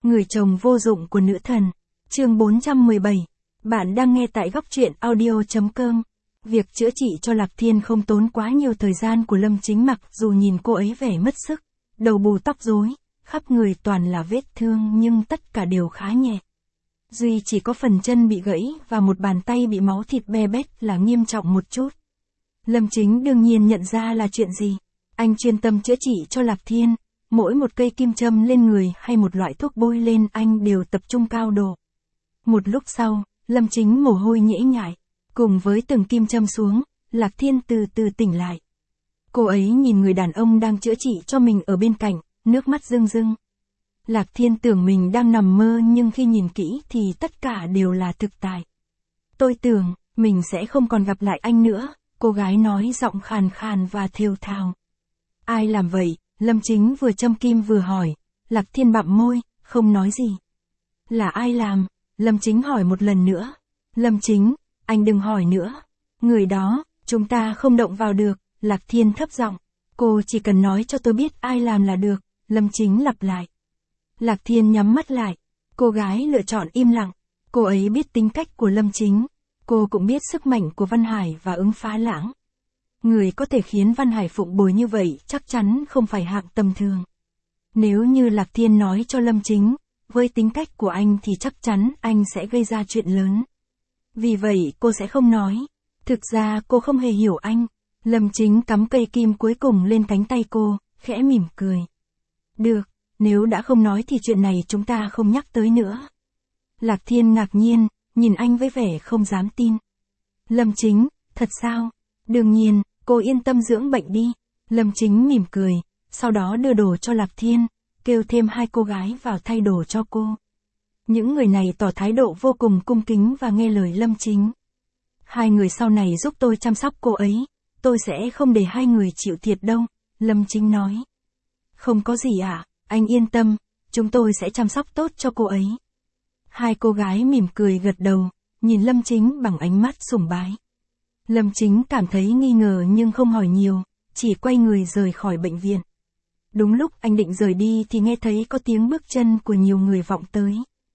Người chồng vô dụng của nữ thần. Chương 417. Bạn đang nghe tại góc truyện audio.com. Việc chữa trị cho Lạc Thiên không tốn quá nhiều thời gian của Lâm Chính mặc dù nhìn cô ấy vẻ mất sức, đầu bù tóc rối, khắp người toàn là vết thương nhưng tất cả đều khá nhẹ. Duy chỉ có phần chân bị gãy và một bàn tay bị máu thịt be bét là nghiêm trọng một chút. Lâm Chính đương nhiên nhận ra là chuyện gì. Anh chuyên tâm chữa trị cho Lạc Thiên, mỗi một cây kim châm lên người hay một loại thuốc bôi lên anh đều tập trung cao độ. Một lúc sau, Lâm Chính mồ hôi nhễ nhại, cùng với từng kim châm xuống, Lạc Thiên từ từ tỉnh lại. Cô ấy nhìn người đàn ông đang chữa trị cho mình ở bên cạnh, nước mắt rưng rưng. Lạc Thiên tưởng mình đang nằm mơ nhưng khi nhìn kỹ thì tất cả đều là thực tại. Tôi tưởng, mình sẽ không còn gặp lại anh nữa, cô gái nói giọng khàn khàn và thều thào. Ai làm vậy? Lâm Chính vừa châm kim vừa hỏi. Lạc Thiên bặm môi, không nói gì. Là ai làm? Lâm Chính hỏi một lần nữa. Lâm Chính, anh đừng hỏi nữa. Người đó, chúng ta không động vào được. Lạc Thiên thấp giọng. Cô chỉ cần nói cho tôi biết ai làm là được. Lâm Chính lặp lại. Lạc Thiên nhắm mắt lại. Cô gái lựa chọn im lặng. Cô ấy biết tính cách của Lâm Chính. Cô cũng biết sức mạnh của Văn Hải và ứng phá lãng. Người có thể khiến Văn Hải phụng bồi như vậy chắc chắn không phải hạng tầm thường. Nếu như Lạc Thiên nói cho Lâm Chính, với tính cách của anh thì chắc chắn anh sẽ gây ra chuyện lớn. Vì vậy cô sẽ không nói. Thực ra cô không hề hiểu anh. Lâm Chính cắm cây kim cuối cùng lên cánh tay cô, khẽ mỉm cười. Được, nếu đã không nói thì chuyện này chúng ta không nhắc tới nữa. Lạc Thiên ngạc nhiên, nhìn anh với vẻ không dám tin. Lâm Chính, thật sao? Đương nhiên, cô yên tâm dưỡng bệnh đi. Lâm Chính mỉm cười, sau đó đưa đồ cho Lạc Thiên, kêu thêm hai cô gái vào thay đồ cho cô. Những người này tỏ thái độ vô cùng cung kính và nghe lời Lâm Chính. Hai người sau này giúp tôi chăm sóc cô ấy, tôi sẽ không để hai người chịu thiệt đâu, Lâm Chính nói. Không có gì ạ, anh yên tâm, chúng tôi sẽ chăm sóc tốt cho cô ấy. Hai cô gái mỉm cười gật đầu, nhìn Lâm Chính bằng ánh mắt sùng bái. Lâm Chính cảm thấy nghi ngờ nhưng không hỏi nhiều, chỉ quay người rời khỏi bệnh viện. Đúng lúc anh định rời đi thì nghe thấy có tiếng bước chân của nhiều người vọng tới.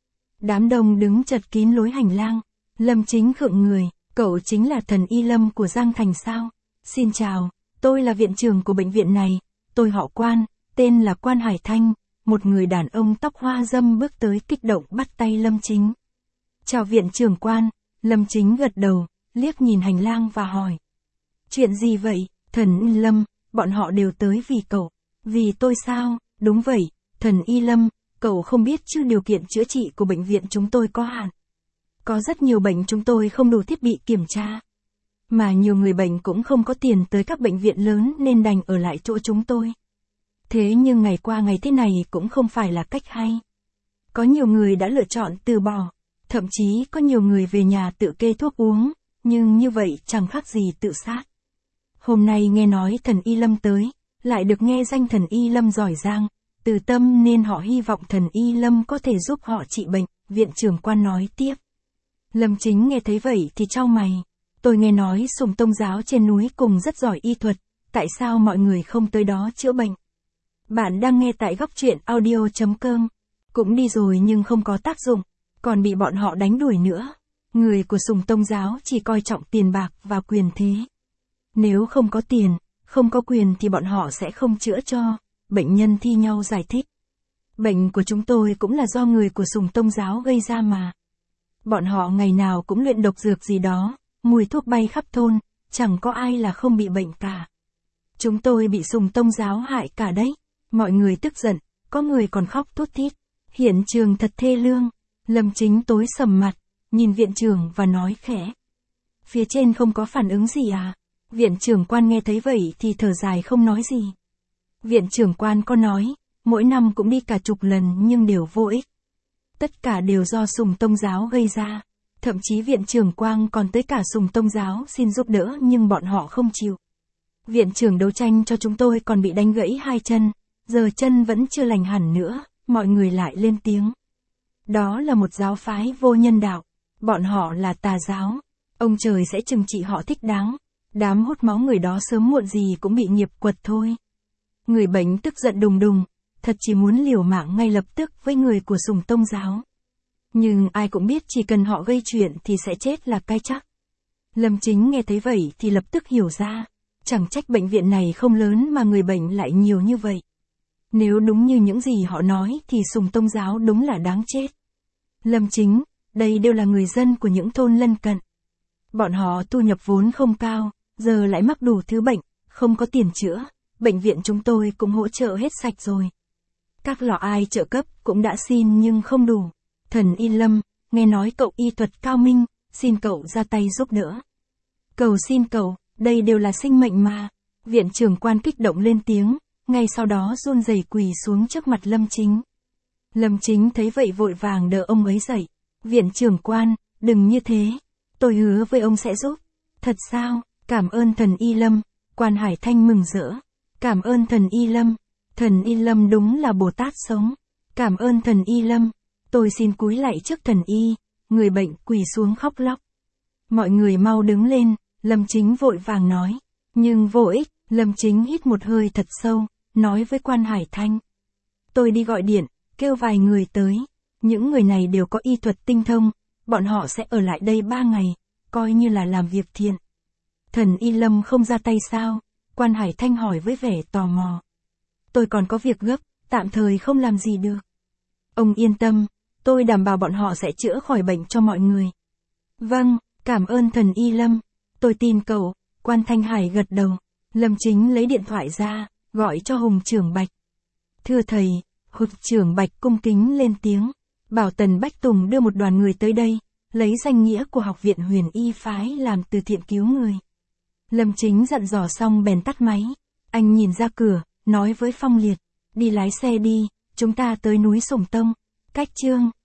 Đám đông đứng chật kín lối hành lang. Lâm Chính khựng người, cậu chính là thần Y Lâm của Giang Thành sao? Xin chào, tôi là viện trưởng của bệnh viện này, tôi họ Quan, tên là Quan Hải Thanh. Một người đàn ông tóc hoa râm bước tới kích động bắt tay Lâm Chính. Chào viện trưởng Quan, Lâm Chính gật đầu, liếc nhìn hành lang và hỏi. Chuyện gì vậy, thần Y Lâm, bọn họ đều tới vì cậu. Vì tôi sao? Đúng vậy, thần Y Lâm, cậu không biết chứ điều kiện chữa trị của bệnh viện chúng tôi có hạn. Có rất nhiều bệnh chúng tôi không đủ thiết bị kiểm tra. Mà nhiều người bệnh cũng không có tiền tới các bệnh viện lớn nên đành ở lại chỗ chúng tôi. Thế nhưng ngày qua ngày thế này cũng không phải là cách hay. Có nhiều người đã lựa chọn từ bỏ, thậm chí có nhiều người về nhà tự kê thuốc uống, nhưng như vậy chẳng khác gì tự sát. Hôm nay nghe nói thần Y Lâm tới, lại được nghe danh thần Y Lâm giỏi giang, từ tâm nên họ hy vọng thần Y Lâm có thể giúp họ trị bệnh, viện trưởng Quan nói tiếp. Lâm Chính nghe thấy vậy thì chau mày. Tôi nghe nói Sùng Tông giáo trên núi cùng rất giỏi y thuật, tại sao mọi người không tới đó chữa bệnh? Bạn đang nghe tại góc truyện audio.com. Cũng đi rồi nhưng không có tác dụng, còn bị bọn họ đánh đuổi nữa. Người của Sùng Tông giáo chỉ coi trọng tiền bạc và quyền thế. Nếu không có tiền, không có quyền thì bọn họ sẽ không chữa cho. Bệnh nhân thi nhau giải thích. Bệnh của chúng tôi cũng là do người của Sùng Tông giáo gây ra mà. Bọn họ ngày nào cũng luyện độc dược gì đó, mùi thuốc bay khắp thôn, chẳng có ai là không bị bệnh cả. Chúng tôi bị Sùng Tông giáo hại cả đấy. Mọi người tức giận, có người còn khóc thút thít. Hiện trường thật thê lương. Lâm Chính tối sầm mặt, nhìn viện trưởng và nói khẽ. Phía trên không có phản ứng gì à? Viện trưởng Quan nghe thấy vậy thì thở dài không nói gì. Viện trưởng Quan có nói, mỗi năm cũng đi cả chục lần nhưng đều vô ích. Tất cả đều do Sùng Tông giáo gây ra. Thậm chí viện trưởng Quang còn tới cả Sùng Tông giáo xin giúp đỡ nhưng bọn họ không chịu. Viện trưởng đấu tranh cho chúng tôi còn bị đánh gãy hai chân, giờ chân vẫn chưa lành hẳn nữa, mọi người lại lên tiếng. Đó là một giáo phái vô nhân đạo, bọn họ là tà giáo, ông trời sẽ trừng trị họ thích đáng, đám hút máu người đó sớm muộn gì cũng bị nghiệp quật thôi. Người bệnh tức giận đùng đùng, thật chỉ muốn liều mạng ngay lập tức với người của Sùng Tông giáo. Nhưng ai cũng biết chỉ cần họ gây chuyện thì sẽ chết là cái chắc. Lâm Chính nghe thấy vậy thì lập tức hiểu ra, chẳng trách bệnh viện này không lớn mà người bệnh lại nhiều như vậy. Nếu đúng như những gì họ nói thì Sùng Tông giáo đúng là đáng chết. Lâm Chính, đây đều là người dân của những thôn lân cận. Bọn họ thu nhập vốn không cao, giờ lại mắc đủ thứ bệnh, không có tiền chữa, bệnh viện chúng tôi cũng hỗ trợ hết sạch rồi. Các lọ ai trợ cấp cũng đã xin nhưng không đủ. Thần Y Lâm, nghe nói cậu y thuật cao minh, xin cậu ra tay giúp đỡ. Cầu xin cậu, đây đều là sinh mệnh mà. Viện trưởng quan kích động lên tiếng, ngay sau đó run rẩy quỳ xuống trước mặt Lâm Chính. Lâm Chính thấy vậy vội vàng đỡ ông ấy dậy. Viện trưởng quan, đừng như thế. Tôi hứa với ông sẽ giúp. Thật sao? Cảm ơn thần Y Lâm. Quan Hải Thanh mừng rỡ. Cảm ơn thần Y Lâm. Thần Y Lâm đúng là Bồ Tát sống. Cảm ơn thần Y Lâm. Tôi xin cúi lạy trước thần Y. Người bệnh quỳ xuống khóc lóc. Mọi người mau đứng lên, Lâm Chính vội vàng nói. Nhưng vô ích, Lâm Chính hít một hơi thật sâu, nói với Quan Hải Thanh. Tôi đi gọi điện, kêu vài người tới. Những người này đều có y thuật tinh thông, bọn họ sẽ ở lại đây 3 ngày, coi như là làm việc thiện. Thần Y Lâm không ra tay sao? Quan Hải Thanh hỏi với vẻ tò mò. Tôi còn có việc gấp, tạm thời không làm gì được. Ông yên tâm, tôi đảm bảo bọn họ sẽ chữa khỏi bệnh cho mọi người. Vâng, cảm ơn thần Y Lâm. Tôi tin cậu. Quan Thanh Hải gật đầu. Lâm Chính lấy điện thoại ra, gọi cho Hùng Trưởng Bạch. Thưa thầy, Hùng Trưởng Bạch cung kính lên tiếng. Bảo Tần Bách Tùng đưa một đoàn người tới đây, lấy danh nghĩa của Học viện Huyền Y phái làm từ thiện cứu người. Lâm Chính dặn dò xong bèn tắt máy. Anh nhìn ra cửa, nói với Phong Liệt. Đi lái xe đi, chúng ta tới núi Sùng Tông. Cách Chương